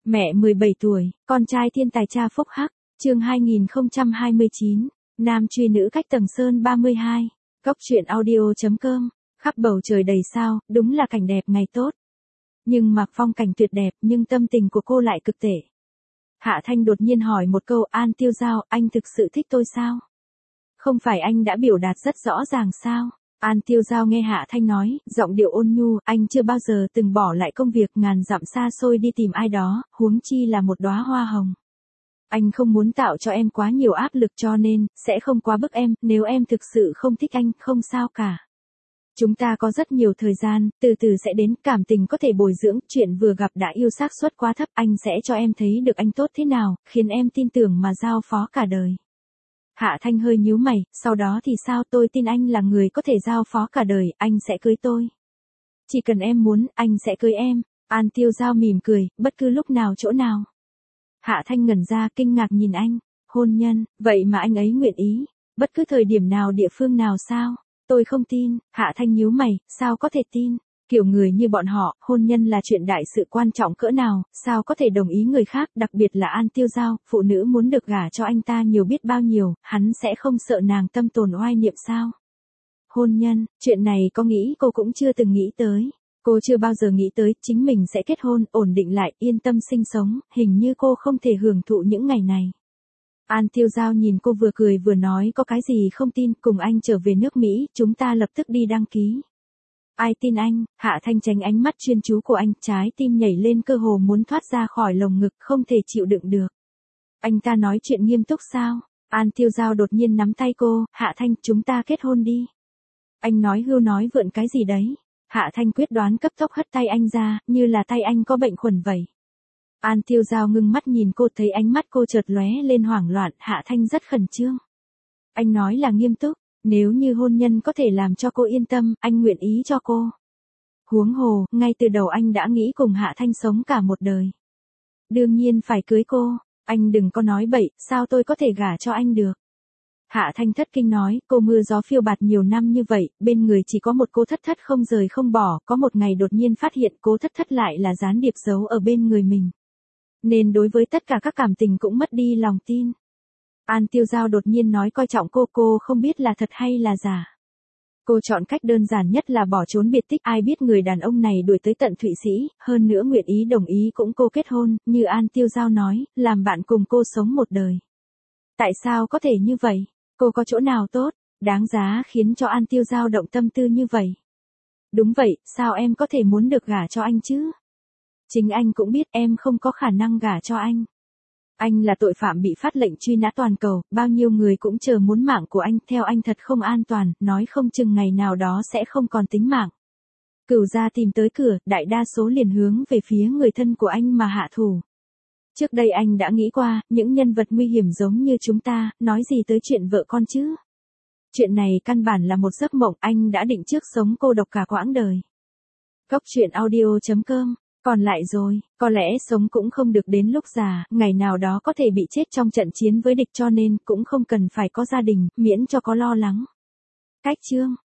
Mẹ 17 tuổi, con trai thiên tài cha phúc hắc, chương 2029, nam truy nữ cách tầng sơn 32, Cốc truyện audio.com, khắp bầu trời đầy sao, đúng là cảnh đẹp ngày tốt. Nhưng mà phong cảnh tuyệt đẹp nhưng tâm tình của cô lại cực tệ. Hạ Thanh đột nhiên hỏi một câu, An Tiêu Giao, anh thực sự thích tôi sao? Không phải anh đã biểu đạt rất rõ ràng sao? An Tiêu Giao nghe Hạ Thanh nói, giọng điệu ôn nhu, anh chưa bao giờ từng bỏ lại công việc ngàn dặm xa xôi đi tìm ai đó, huống chi là một đóa hoa hồng. Anh không muốn tạo cho em quá nhiều áp lực cho nên, sẽ không quá bức em, nếu em thực sự không thích anh, không sao cả. Chúng ta có rất nhiều thời gian, từ từ sẽ đến, cảm tình có thể bồi dưỡng, chuyện vừa gặp đã yêu xác suất quá thấp, anh sẽ cho em thấy được anh tốt thế nào, khiến em tin tưởng mà giao phó cả đời. Hạ Thanh hơi nhíu mày, sau đó thì sao, tôi tin anh là người có thể giao phó cả đời, anh sẽ cưới tôi. Chỉ cần em muốn, anh sẽ cưới em. An Tiêu Giao mỉm cười, bất cứ lúc nào chỗ nào. Hạ Thanh ngẩn ra kinh ngạc nhìn anh, hôn nhân, vậy mà anh ấy nguyện ý, bất cứ thời điểm nào địa phương nào sao, tôi không tin. Hạ Thanh nhíu mày, sao có thể tin, kiểu người như bọn họ, hôn nhân là chuyện đại sự quan trọng cỡ nào, sao có thể đồng ý người khác, đặc biệt là An Tiêu Giao, phụ nữ muốn được gả cho anh ta nhiều biết bao nhiêu, hắn sẽ không sợ nàng tâm tồn oai niệm sao. Hôn nhân, chuyện này có nghĩ cô cũng chưa từng nghĩ tới. Cô chưa bao giờ nghĩ tới chính mình sẽ kết hôn, ổn định lại, yên tâm sinh sống, hình như cô không thể hưởng thụ những ngày này. An Tiêu Giao nhìn cô vừa cười vừa nói, có cái gì không tin, cùng anh trở về nước Mỹ, chúng ta lập tức đi đăng ký. Ai tin anh? Hạ Thanh tránh ánh mắt chuyên chú của anh, trái tim nhảy lên cơ hồ muốn thoát ra khỏi lồng ngực, không thể chịu đựng được. Anh ta nói chuyện nghiêm túc sao? An Tiêu Giao đột nhiên nắm tay cô, Hạ Thanh, chúng ta kết hôn đi. Anh nói hưu nói vượn cái gì đấy? Hạ Thanh quyết đoán cấp tốc hất tay anh ra, như là tay anh có bệnh khuẩn vậy. An Tiêu Giao ngưng mắt nhìn cô, thấy ánh mắt cô chợt lóe lên hoảng loạn, Hạ Thanh rất khẩn trương. Anh nói là nghiêm túc, nếu như hôn nhân có thể làm cho cô yên tâm, anh nguyện ý cho cô. Huống hồ, ngay từ đầu anh đã nghĩ cùng Hạ Thanh sống cả một đời. Đương nhiên phải cưới cô, anh đừng có nói bậy, sao tôi có thể gả cho anh được. Hạ Thanh thất kinh nói, cô mưa gió phiêu bạt nhiều năm như vậy, bên người chỉ có một cô Thất Thất không rời không bỏ, có một ngày đột nhiên phát hiện cô Thất Thất lại là gián điệp giấu ở bên người mình. Nên đối với tất cả các cảm tình cũng mất đi lòng tin. An Tiêu Giao đột nhiên nói coi trọng cô không biết là thật hay là giả. Cô chọn cách đơn giản nhất là bỏ trốn biệt tích, ai biết người đàn ông này đuổi tới tận Thụy Sĩ, hơn nữa nguyện ý đồng ý cũng cô kết hôn, như An Tiêu Giao nói, làm bạn cùng cô sống một đời. Tại sao có thể như vậy? Cô có chỗ nào tốt, đáng giá khiến cho An Tiêu Giao động tâm tư như vậy? Đúng vậy, sao em có thể muốn được gả cho anh chứ? Chính anh cũng biết em không có khả năng gả cho anh. Anh là tội phạm bị phát lệnh truy nã toàn cầu, bao nhiêu người cũng chờ muốn mạng của anh, theo anh thật không an toàn, nói không chừng ngày nào đó sẽ không còn tính mạng. Cửu gia tìm tới cửa, đại đa số liền hướng về phía người thân của anh mà hạ thủ. Trước đây anh đã nghĩ qua, những nhân vật nguy hiểm giống như chúng ta, nói gì tới chuyện vợ con chứ? Chuyện này căn bản là một giấc mộng, anh đã định trước sống cô độc cả quãng đời. Cốc truyện audio.com, còn lại rồi, có lẽ sống cũng không được đến lúc già, ngày nào đó có thể bị chết trong trận chiến với địch cho nên cũng không cần phải có gia đình, miễn cho có lo lắng. Cách chương.